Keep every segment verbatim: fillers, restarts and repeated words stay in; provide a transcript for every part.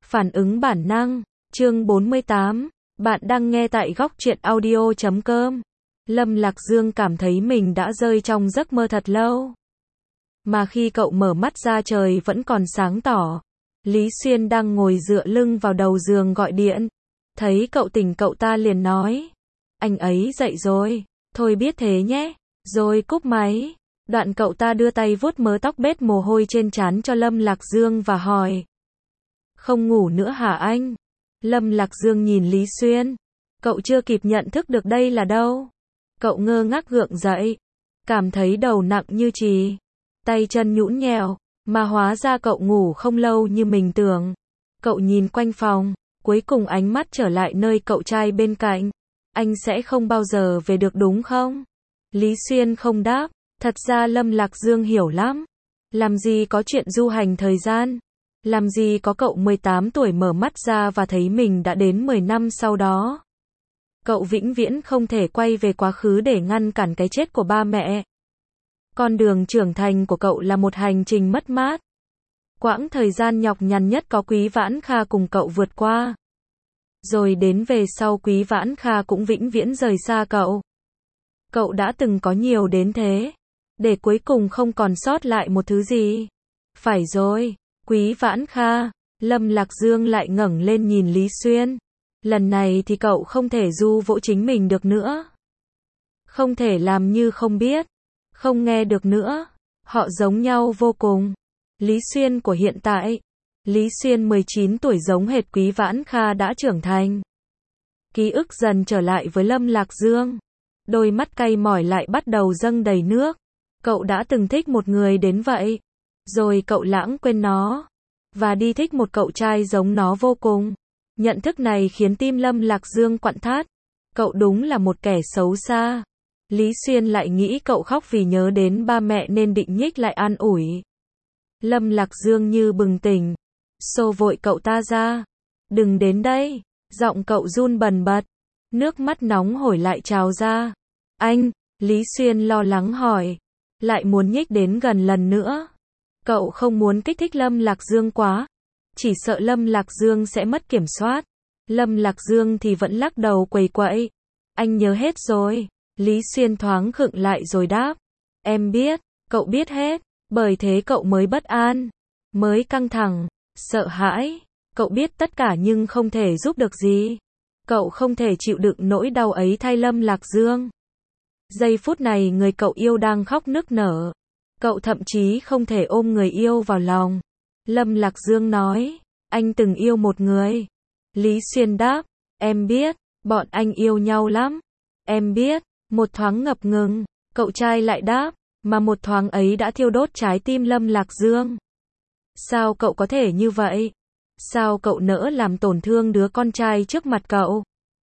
Phản ứng bản năng, chương bốn mươi tám, bạn đang nghe tại góc truyện audio chấm com. Lâm Lạc Dương cảm thấy mình đã rơi trong giấc mơ thật lâu. Mà khi cậu mở mắt ra trời vẫn còn sáng tỏ. Lý Xuyên đang ngồi dựa lưng vào đầu giường gọi điện. Thấy cậu tỉnh cậu ta liền nói. Anh ấy dậy rồi, thôi biết thế nhé, rồi cúp máy. Đoạn cậu ta đưa tay vuốt mớ tóc bết mồ hôi trên trán cho Lâm Lạc Dương và hỏi. Không ngủ nữa hả anh? Lâm Lạc Dương nhìn Lý Xuyên. Cậu chưa kịp nhận thức được đây là đâu. Cậu ngơ ngác gượng dậy. Cảm thấy đầu nặng như chì. Tay chân nhũn nhèo. Mà hóa ra cậu ngủ không lâu như mình tưởng. Cậu nhìn quanh phòng. Cuối cùng ánh mắt trở lại nơi cậu trai bên cạnh. Anh sẽ không bao giờ về được đúng không? Lý Xuyên không đáp. Thật ra Lâm Lạc Dương hiểu lắm. Làm gì có chuyện du hành thời gian. Làm gì có cậu mười tám tuổi mở mắt ra và thấy mình đã đến mười năm sau đó. Cậu vĩnh viễn không thể quay về quá khứ để ngăn cản cái chết của ba mẹ. Con đường trưởng thành của cậu là một hành trình mất mát. Quãng thời gian nhọc nhằn nhất có Quý Vãn Kha cùng cậu vượt qua. Rồi đến về sau Quý Vãn Kha cũng vĩnh viễn rời xa cậu. Cậu đã từng có nhiều đến thế. Để cuối cùng không còn sót lại một thứ gì. Phải rồi. Quý Vãn Kha, Lâm Lạc Dương lại ngẩng lên nhìn Lý Xuyên. Lần này thì cậu không thể ru vỗ chính mình được nữa. Không thể làm như không biết. Không nghe được nữa. Họ giống nhau vô cùng. Lý Xuyên của hiện tại. Lý Xuyên mười chín tuổi giống hệt Quý Vãn Kha đã trưởng thành. Ký ức dần trở lại với Lâm Lạc Dương. Đôi mắt cay mỏi lại bắt đầu dâng đầy nước. Cậu đã từng thích một người đến vậy. Rồi cậu lãng quên nó. Và đi thích một cậu trai giống nó vô cùng. Nhận thức này khiến tim Lâm Lạc Dương quặn thắt. Cậu đúng là một kẻ xấu xa. Lý Xuyên lại nghĩ cậu khóc vì nhớ đến ba mẹ nên định nhích lại an ủi. Lâm Lạc Dương như bừng tỉnh. Xô vội cậu ta ra. Đừng đến đây. Giọng cậu run bần bật. Nước mắt nóng hổi lại trào ra. Anh, Lý Xuyên lo lắng hỏi. Lại muốn nhích đến gần lần nữa. Cậu không muốn kích thích Lâm Lạc Dương quá. Chỉ sợ Lâm Lạc Dương sẽ mất kiểm soát. Lâm Lạc Dương thì vẫn lắc đầu quầy quậy. Anh nhớ hết rồi. Lý Xuyên thoáng khựng lại rồi đáp. Em biết, cậu biết hết. Bởi thế cậu mới bất an. Mới căng thẳng, sợ hãi. Cậu biết tất cả nhưng không thể giúp được gì. Cậu không thể chịu đựng nỗi đau ấy thay Lâm Lạc Dương. Giây phút này người cậu yêu đang khóc nức nở. Cậu thậm chí không thể ôm người yêu vào lòng. Lâm Lạc Dương nói, anh từng yêu một người. Lý Xuyên đáp, em biết, bọn anh yêu nhau lắm. Em biết, một thoáng ngập ngừng, cậu trai lại đáp, mà một thoáng ấy đã thiêu đốt trái tim Lâm Lạc Dương. Sao cậu có thể như vậy? Sao cậu nỡ làm tổn thương đứa con trai trước mặt cậu?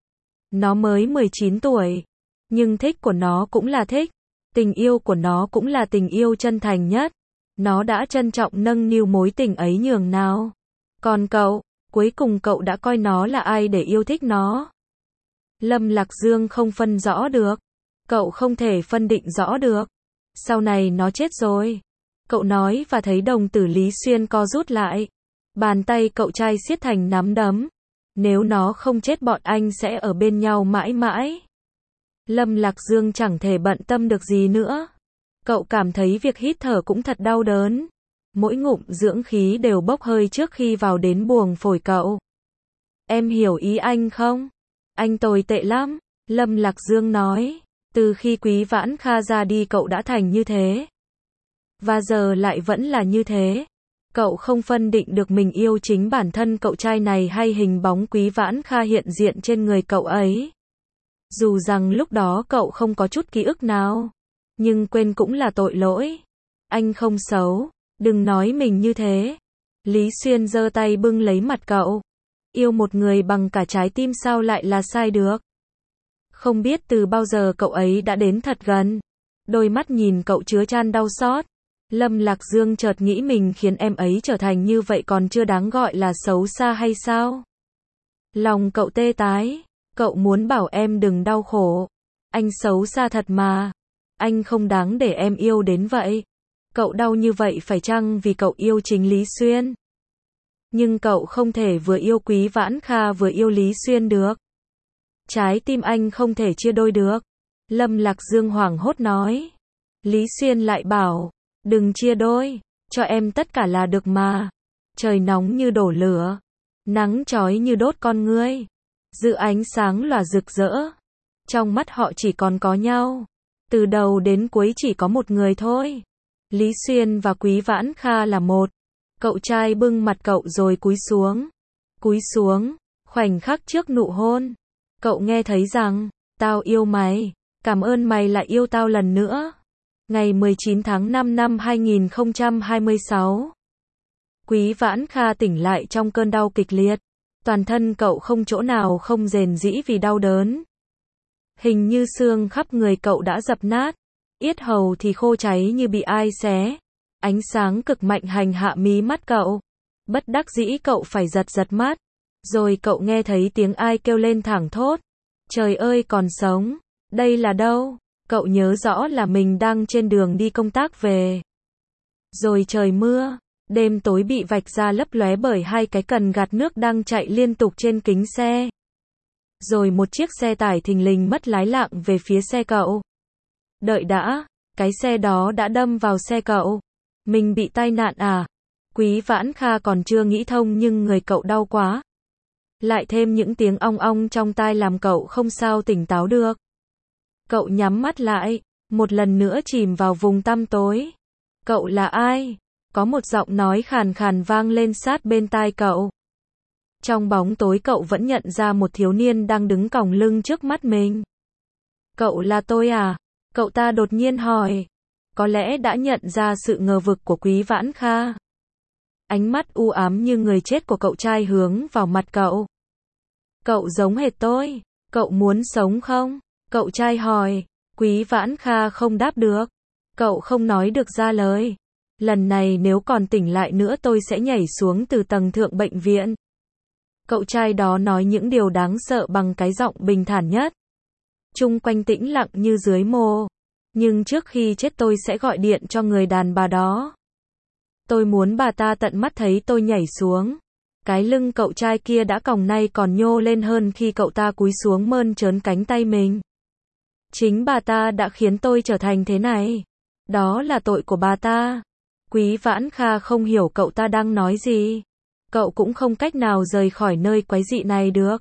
Nó mới mười chín tuổi, nhưng thích của nó cũng là thích. Tình yêu của nó cũng là tình yêu chân thành nhất. Nó đã trân trọng nâng niu mối tình ấy nhường nào. Còn cậu, cuối cùng cậu đã coi nó là ai để yêu thích nó? Lâm Lạc Dương không phân rõ được. Cậu không thể phân định rõ được. Sau này nó chết rồi. Cậu nói và thấy đồng tử Lý Xuyên co rút lại. Bàn tay cậu trai siết thành nắm đấm. Nếu nó không chết bọn anh sẽ ở bên nhau mãi mãi. Lâm Lạc Dương chẳng thể bận tâm được gì nữa. Cậu cảm thấy việc hít thở cũng thật đau đớn. Mỗi ngụm dưỡng khí đều bốc hơi trước khi vào đến buồng phổi cậu. Em hiểu ý anh không? Anh tồi tệ lắm. Lâm Lạc Dương nói. Từ khi Quý Vãn Kha ra đi cậu đã thành như thế. Và giờ lại vẫn là như thế. Cậu không phân định được mình yêu chính bản thân cậu trai này hay hình bóng Quý Vãn Kha hiện diện trên người cậu ấy. Dù rằng lúc đó cậu không có chút ký ức nào. Nhưng quên cũng là tội lỗi. Anh không xấu. Đừng nói mình như thế. Lý Xuyên giơ tay bưng lấy mặt cậu. Yêu một người bằng cả trái tim sao lại là sai được. Không biết từ bao giờ cậu ấy đã đến thật gần. Đôi mắt nhìn cậu chứa chan đau xót. Lâm Lạc Dương chợt nghĩ mình khiến em ấy trở thành như vậy còn chưa đáng gọi là xấu xa hay sao? Lòng cậu tê tái. Cậu muốn bảo em đừng đau khổ. Anh xấu xa thật mà. Anh không đáng để em yêu đến vậy. Cậu đau như vậy phải chăng vì cậu yêu chính Lý Xuyên? Nhưng cậu không thể vừa yêu Quý Vãn Kha vừa yêu Lý Xuyên được. Trái tim anh không thể chia đôi được. Lâm Lạc Dương hoảng hốt nói. Lý Xuyên lại bảo, đừng chia đôi, cho em tất cả là được mà. Trời nóng như đổ lửa, nắng chói như đốt con ngươi, dự ánh sáng lòa rực rỡ. Trong mắt họ chỉ còn có nhau. Từ đầu đến cuối chỉ có một người thôi. Lý Xuyên và Quý Vãn Kha là một. Cậu trai bưng mặt cậu rồi cúi xuống. Cúi xuống, khoảnh khắc trước nụ hôn. Cậu nghe thấy rằng, tao yêu mày, cảm ơn mày lại yêu tao lần nữa. Ngày mười chín tháng năm năm hai nghìn không trăm hai mươi sáu. Quý Vãn Kha tỉnh lại trong cơn đau kịch liệt. Toàn thân cậu không chỗ nào không rền rĩ vì đau đớn. Hình như xương khắp người cậu đã dập nát. Yết hầu thì khô cháy như bị ai xé. Ánh sáng cực mạnh hành hạ mí mắt cậu. Bất đắc dĩ cậu phải giật giật mắt. Rồi cậu nghe thấy tiếng ai kêu lên thảng thốt. Trời ơi còn sống. Đây là đâu? Cậu nhớ rõ là mình đang trên đường đi công tác về. Rồi trời mưa. Đêm tối bị vạch ra lấp lóe bởi hai cái cần gạt nước đang chạy liên tục trên kính xe. Rồi một chiếc xe tải thình lình mất lái lạng về phía xe cậu. Đợi đã, cái xe đó đã đâm vào xe cậu. Mình bị tai nạn à? Quý Vãn Kha còn chưa nghĩ thông nhưng người cậu đau quá. Lại thêm những tiếng ong ong trong tai làm cậu không sao tỉnh táo được. Cậu nhắm mắt lại, một lần nữa chìm vào vùng tăm tối. Cậu là ai? Có một giọng nói khàn khàn vang lên sát bên tai cậu. Trong bóng tối cậu vẫn nhận ra một thiếu niên đang đứng còng lưng trước mắt mình. Cậu là tôi à? Cậu ta đột nhiên hỏi. Có lẽ đã nhận ra sự ngờ vực của Quý Vãn Kha. Ánh mắt u ám như người chết của cậu trai hướng vào mặt cậu. Cậu giống hệt tôi. Cậu muốn sống không? Cậu trai hỏi. Quý Vãn Kha không đáp được. Cậu không nói được ra lời. Lần này nếu còn tỉnh lại nữa tôi sẽ nhảy xuống từ tầng thượng bệnh viện. Cậu trai đó nói những điều đáng sợ bằng cái giọng bình thản nhất. Chung quanh tĩnh lặng như dưới mồ. Nhưng trước khi chết tôi sẽ gọi điện cho người đàn bà đó. Tôi muốn bà ta tận mắt thấy tôi nhảy xuống. Cái lưng cậu trai kia đã còng nay còn nhô lên hơn khi cậu ta cúi xuống mơn trớn cánh tay mình. Chính bà ta đã khiến tôi trở thành thế này. Đó là tội của bà ta. Quý Vãn Kha không hiểu cậu ta đang nói gì. Cậu cũng không cách nào rời khỏi nơi quái dị này được.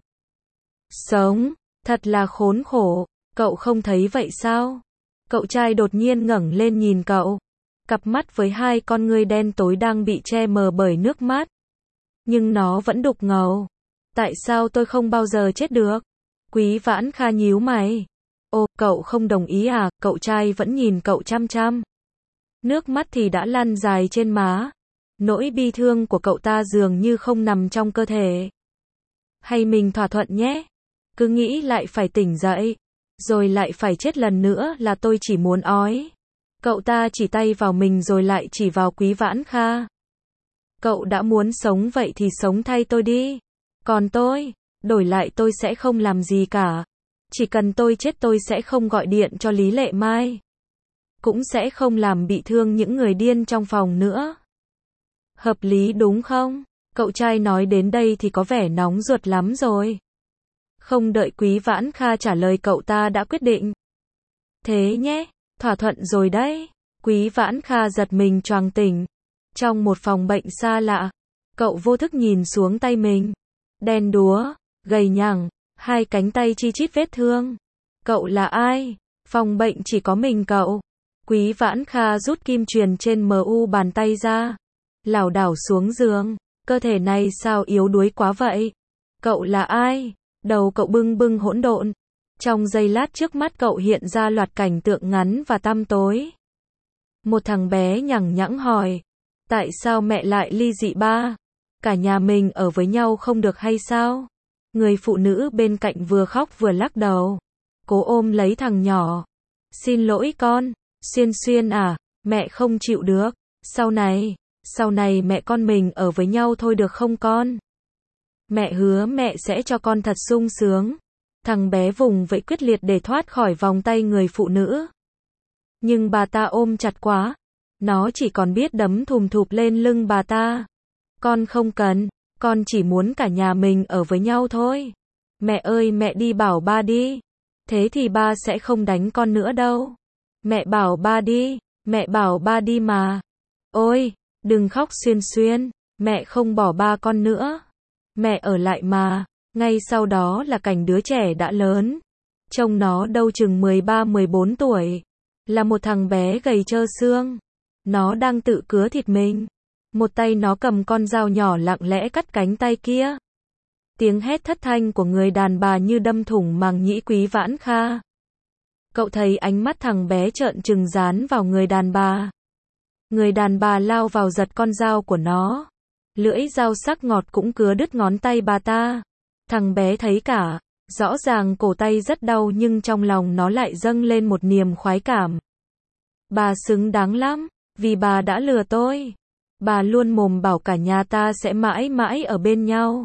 Sống, thật là khốn khổ, cậu không thấy vậy sao? Cậu trai đột nhiên ngẩng lên nhìn cậu. Cặp mắt với hai con ngươi đen tối đang bị che mờ bởi nước mắt. Nhưng nó vẫn đục ngầu. Tại sao tôi không bao giờ chết được? Quý Vãn Kha nhíu mày. Ồ, cậu không đồng ý à? Cậu trai vẫn nhìn cậu chăm chăm. Nước mắt thì đã lăn dài trên má. Nỗi bi thương của cậu ta dường như không nằm trong cơ thể. Hay mình thỏa thuận nhé. Cứ nghĩ lại phải tỉnh dậy. Rồi lại phải chết lần nữa là tôi chỉ muốn ói. Cậu ta chỉ tay vào mình rồi lại chỉ vào Quý Vãn Kha. Cậu đã muốn sống vậy thì sống thay tôi đi. Còn tôi, đổi lại tôi sẽ không làm gì cả. Chỉ cần tôi chết tôi sẽ không gọi điện cho Lý Lệ Mai. Cũng sẽ không làm bị thương những người điên trong phòng nữa. Hợp lý đúng không? Cậu trai nói đến đây thì có vẻ nóng ruột lắm rồi. Không đợi Quý Vãn Kha trả lời cậu ta đã quyết định. Thế nhé, thỏa thuận rồi đấy. Quý Vãn Kha giật mình choàng tỉnh. Trong một phòng bệnh xa lạ, cậu vô thức nhìn xuống tay mình. Đen đúa, gầy nhẳng, hai cánh tay chi chít vết thương. Cậu là ai? Phòng bệnh chỉ có mình cậu. Quý Vãn Kha rút kim chuyền trên mu bàn tay ra. Lảo đảo xuống giường. Cơ thể này sao yếu đuối quá vậy? Cậu là ai? Đầu cậu bưng bưng hỗn độn. Trong giây lát trước mắt cậu hiện ra loạt cảnh tượng ngắn và tăm tối. Một thằng bé nhằng nhẵng hỏi. Tại sao mẹ lại ly dị ba? Cả nhà mình ở với nhau không được hay sao? Người phụ nữ bên cạnh vừa khóc vừa lắc đầu. Cố ôm lấy thằng nhỏ. Xin lỗi con. Xuyên Xuyên à, mẹ không chịu được. Sau này, sau này mẹ con mình ở với nhau thôi được không con? Mẹ hứa mẹ sẽ cho con thật sung sướng. Thằng bé vùng vẫy quyết liệt để thoát khỏi vòng tay người phụ nữ. Nhưng bà ta ôm chặt quá. Nó chỉ còn biết đấm thùm thụp lên lưng bà ta. Con không cần, Con chỉ muốn cả nhà mình ở với nhau thôi. Mẹ ơi, mẹ đi bảo ba đi. Thế thì ba sẽ không đánh con nữa đâu. Mẹ bảo ba đi, mẹ bảo ba đi mà. Ôi, đừng khóc Xuyên Xuyên, mẹ không bỏ ba con nữa. Mẹ ở lại mà. Ngay sau đó là cảnh đứa trẻ đã lớn. Trông nó đâu chừng mười ba mười bốn tuổi. Là một thằng bé gầy trơ xương. Nó đang tự cứa thịt mình. Một tay nó cầm con dao nhỏ lặng lẽ cắt cánh tay kia. Tiếng hét thất thanh của người đàn bà như đâm thủng màng nhĩ Quý Vãn Kha. Cậu thấy ánh mắt thằng bé trợn trừng dán vào người đàn bà. Người đàn bà lao vào giật con dao của nó. Lưỡi dao sắc ngọt cũng cứa đứt ngón tay bà ta. Thằng bé thấy cả. Rõ ràng cổ tay rất đau nhưng trong lòng nó lại dâng lên một niềm khoái cảm. Bà xứng đáng lắm, vì bà đã lừa tôi. Bà luôn mồm bảo cả nhà ta sẽ mãi mãi ở bên nhau.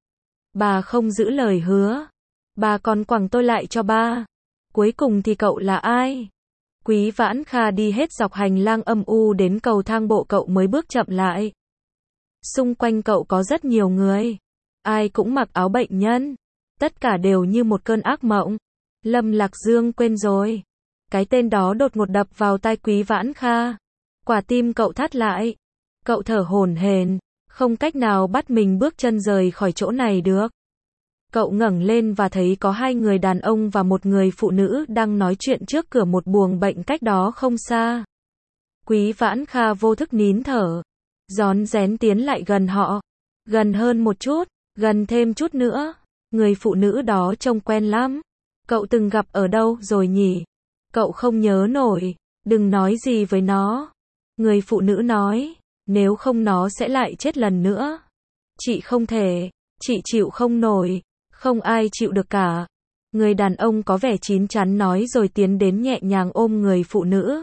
Bà không giữ lời hứa. Bà còn quẳng tôi lại cho ba. Cuối cùng thì cậu là ai? Quý Vãn Kha đi hết dọc hành lang âm u đến cầu thang bộ cậu mới bước chậm lại. Xung quanh cậu có rất nhiều người. Ai cũng mặc áo bệnh nhân. Tất cả đều như một cơn ác mộng. Lâm Lạc Dương quên rồi. Cái tên đó đột ngột đập vào tai Quý Vãn Kha. Quả tim cậu thắt lại. Cậu thở hổn hển, không cách nào bắt mình bước chân rời khỏi chỗ này được. Cậu ngẩng lên và thấy có hai người đàn ông và một người phụ nữ đang nói chuyện trước cửa một buồng bệnh cách đó không xa. Quý Vãn Kha vô thức nín thở, rón rén tiến lại gần họ. Gần hơn một chút, gần thêm chút nữa. Người phụ nữ đó trông quen lắm. Cậu từng gặp ở đâu rồi nhỉ? Cậu không nhớ nổi, đừng nói gì với nó. Người phụ nữ nói, nếu không nó sẽ lại chết lần nữa. Chị không thể, chị chịu không nổi, không ai chịu được cả. Người đàn ông có vẻ chín chắn nói rồi tiến đến nhẹ nhàng ôm người phụ nữ.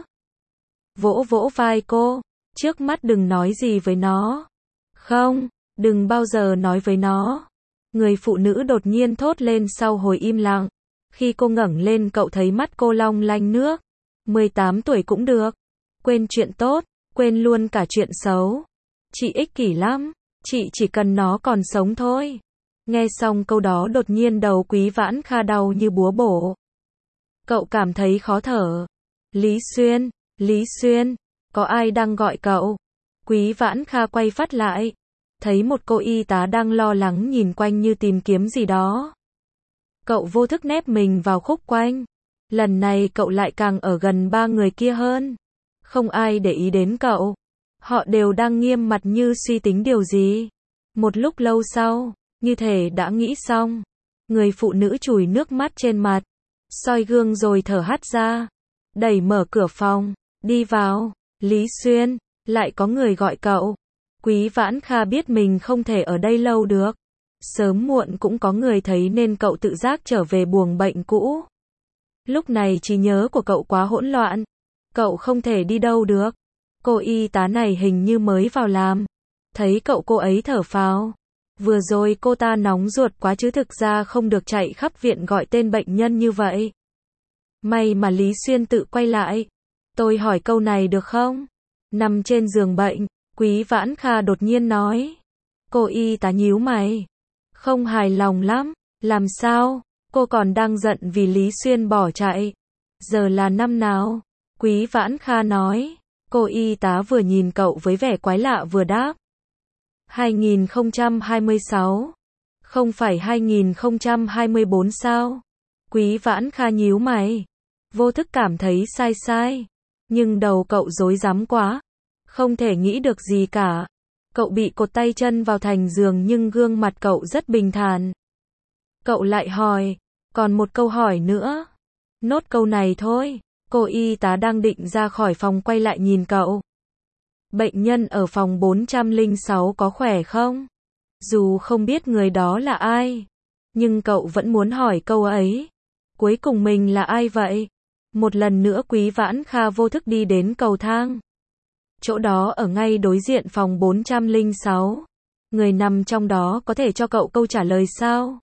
Vỗ vỗ vai cô, trước mắt đừng nói gì với nó. Không, đừng bao giờ nói với nó. Người phụ nữ đột nhiên thốt lên sau hồi im lặng. Khi cô ngẩng lên cậu thấy mắt cô long lanh nước. mười tám tuổi cũng được. Quên chuyện tốt, quên luôn cả chuyện xấu. Chị ích kỷ lắm, chị chỉ cần nó còn sống thôi. Nghe xong câu đó đột nhiên đầu Quý Vãn Kha đau như búa bổ. Cậu cảm thấy khó thở. Lý Xuyên, Lý Xuyên, có ai đang gọi cậu? Quý Vãn Kha quay phát lại. Thấy một cô y tá đang lo lắng nhìn quanh như tìm kiếm gì đó. Cậu vô thức nép mình vào khúc quanh. Lần này cậu lại càng ở gần ba người kia hơn. Không ai để ý đến cậu. Họ đều đang nghiêm mặt như suy tính điều gì. Một lúc lâu sau, như thể đã nghĩ xong. Người phụ nữ chùi nước mắt trên mặt. Soi gương rồi thở hắt ra. Đẩy mở cửa phòng. Đi vào. Lý Xuyên, lại có người gọi cậu. Quý Vãn Kha biết mình không thể ở đây lâu được. Sớm muộn cũng có người thấy nên cậu tự giác trở về buồng bệnh cũ. Lúc này trí nhớ của cậu quá hỗn loạn. Cậu không thể đi đâu được. Cô y tá này hình như mới vào làm. Thấy cậu cô ấy thở phào. Vừa rồi cô ta nóng ruột quá chứ thực ra không được chạy khắp viện gọi tên bệnh nhân như vậy. May mà Lý Xuyên tự quay lại. Tôi hỏi câu này được không? Nằm trên giường bệnh, Quý Vãn Kha đột nhiên nói. Cô y tá nhíu mày. Không hài lòng lắm. Làm sao? Cô còn đang giận vì Lý Xuyên bỏ chạy. Giờ là năm nào? Quý Vãn Kha nói. Cô y tá vừa nhìn cậu với vẻ quái lạ vừa đáp. hai nghìn không trăm hai mươi sáu. Không phải hai nghìn không trăm hai mươi bốn sao? Quý Vãn Kha nhíu mày. Vô thức cảm thấy sai sai. Nhưng đầu cậu rối rắm quá. Không thể nghĩ được gì cả. Cậu bị cột tay chân vào thành giường nhưng gương mặt cậu rất bình thản. Cậu lại hỏi. Còn một câu hỏi nữa. Nốt câu này thôi. Cô y tá đang định ra khỏi phòng quay lại nhìn cậu. Bệnh nhân ở phòng bốn trăm lẻ sáu có khỏe không? Dù không biết người đó là ai. Nhưng cậu vẫn muốn hỏi câu ấy. Cuối cùng mình là ai vậy? Một lần nữa Quý Vãn Kha vô thức đi đến cầu thang. Chỗ đó ở ngay đối diện phòng bốn trăm lẻ sáu. Người nằm trong đó có thể cho cậu câu trả lời sao?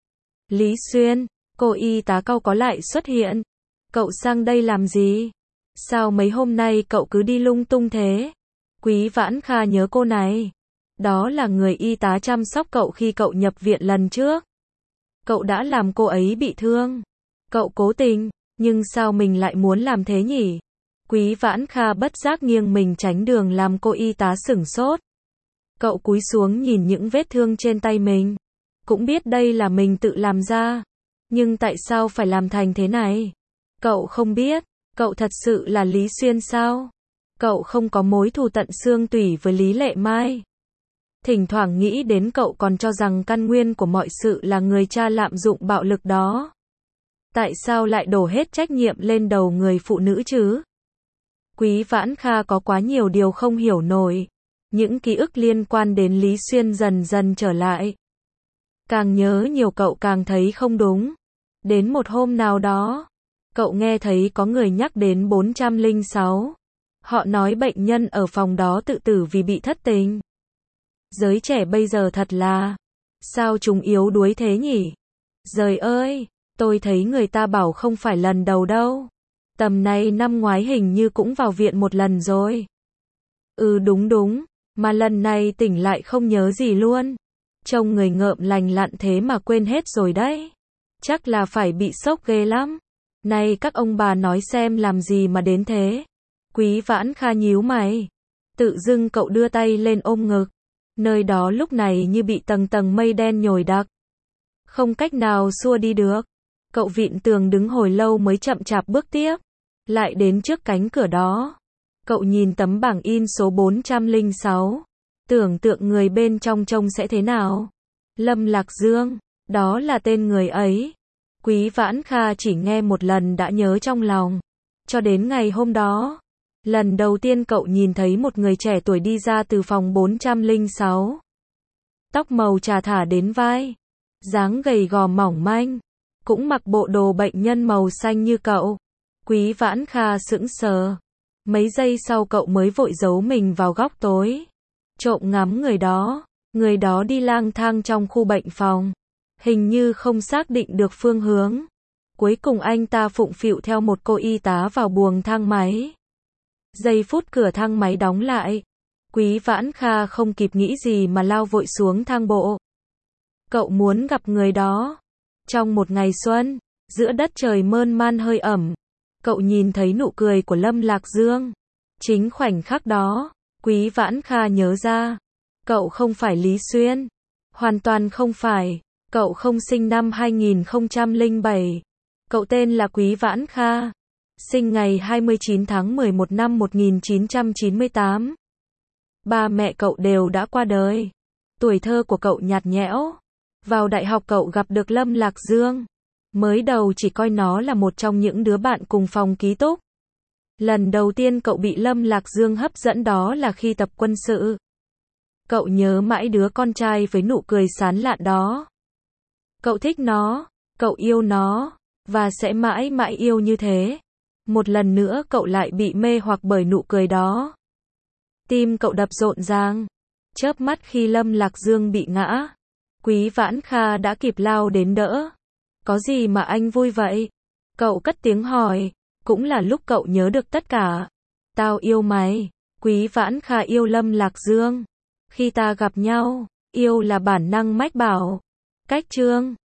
Lý Xuyên, cô y tá cau có lại xuất hiện. Cậu sang đây làm gì? Sao mấy hôm nay cậu cứ đi lung tung thế? Quý Vãn Kha nhớ cô này. Đó là người y tá chăm sóc cậu khi cậu nhập viện lần trước. Cậu đã làm cô ấy bị thương. Cậu cố tình, nhưng sao mình lại muốn làm thế nhỉ? Quý Vãn Kha bất giác nghiêng mình tránh đường làm cô y tá sửng sốt. Cậu cúi xuống nhìn những vết thương trên tay mình. Cũng biết đây là mình tự làm ra. Nhưng tại sao phải làm thành thế này? Cậu không biết. Cậu thật sự là Lý Xuyên sao? Cậu không có mối thù tận xương tủy với Lý Lệ Mai. Thỉnh thoảng nghĩ đến cậu còn cho rằng căn nguyên của mọi sự là người cha lạm dụng bạo lực đó. Tại sao lại đổ hết trách nhiệm lên đầu người phụ nữ chứ? Quý Vãn Kha có quá nhiều điều không hiểu nổi. Những ký ức liên quan đến Lý Xuyên dần dần trở lại. Càng nhớ nhiều cậu càng thấy không đúng. Đến một hôm nào đó, cậu nghe thấy có người nhắc đến bốn trăm lẻ sáu. Họ nói bệnh nhân ở phòng đó tự tử vì bị thất tình. Giới trẻ bây giờ thật là, sao chúng yếu đuối thế nhỉ? Giời ơi, tôi thấy người ta bảo không phải lần đầu đâu. Tầm này năm ngoái hình như cũng vào viện một lần rồi. Ừ đúng đúng, mà lần này tỉnh lại không nhớ gì luôn. Trông người ngợm lành lặn thế mà quên hết rồi đấy. Chắc là phải bị sốc ghê lắm. Này các ông bà nói xem làm gì mà đến thế. Quý Vãn Kha nhíu mày. Tự dưng cậu đưa tay lên ôm ngực. Nơi đó lúc này như bị tầng tầng mây đen nhồi đặc. Không cách nào xua đi được. Cậu vịn tường đứng hồi lâu mới chậm chạp bước tiếp. Lại đến trước cánh cửa đó. Cậu nhìn tấm bảng in số bốn trăm lẻ sáu. Tưởng tượng người bên trong trông sẽ thế nào. Lâm Lạc Dương. Đó là tên người ấy. Quý Vãn Kha chỉ nghe một lần đã nhớ trong lòng. Cho đến ngày hôm đó. Lần đầu tiên cậu nhìn thấy một người trẻ tuổi đi ra từ phòng bốn trăm lẻ sáu. Tóc màu trà thả đến vai. Dáng gầy gò mỏng manh. Cũng mặc bộ đồ bệnh nhân màu xanh như cậu. Quý Vãn Kha sững sờ. Mấy giây sau cậu mới vội giấu mình vào góc tối. Trộm ngắm người đó. Người đó đi lang thang trong khu bệnh phòng. Hình như không xác định được phương hướng. Cuối cùng anh ta phụng phịu theo một cô y tá vào buồng thang máy. Giây phút cửa thang máy đóng lại. Quý Vãn Kha không kịp nghĩ gì mà lao vội xuống thang bộ. Cậu muốn gặp người đó. Trong một ngày xuân, giữa đất trời mơn man hơi ẩm, cậu nhìn thấy nụ cười của Lâm Lạc Dương. Chính khoảnh khắc đó, Quý Vãn Kha nhớ ra. Cậu không phải Lý Xuyên. Hoàn toàn không phải. Cậu không sinh năm hai nghìn không trăm lẻ bảy. Cậu tên là Quý Vãn Kha. Sinh ngày hai mươi chín tháng mười một năm một nghìn chín trăm chín mươi tám. Ba mẹ cậu đều đã qua đời. Tuổi thơ của cậu nhạt nhẽo. Vào đại học cậu gặp được Lâm Lạc Dương. Mới đầu chỉ coi nó là một trong những đứa bạn cùng phòng ký túc. Lần đầu tiên cậu bị Lâm Lạc Dương hấp dẫn đó là khi tập quân sự. Cậu nhớ mãi đứa con trai với nụ cười sán lạn đó. Cậu thích nó, cậu yêu nó, và sẽ mãi mãi yêu như thế. Một lần nữa cậu lại bị mê hoặc bởi nụ cười đó. Tim cậu đập rộn ràng. Chớp mắt khi Lâm Lạc Dương bị ngã. Quý Vãn Kha đã kịp lao đến đỡ. Có gì mà anh vui vậy? Cậu cất tiếng hỏi. Cũng là lúc cậu nhớ được tất cả. Tao yêu mày. Quý Vãn Kha yêu Lâm Lạc Dương. Khi ta gặp nhau, yêu là bản năng mách bảo. Cách chương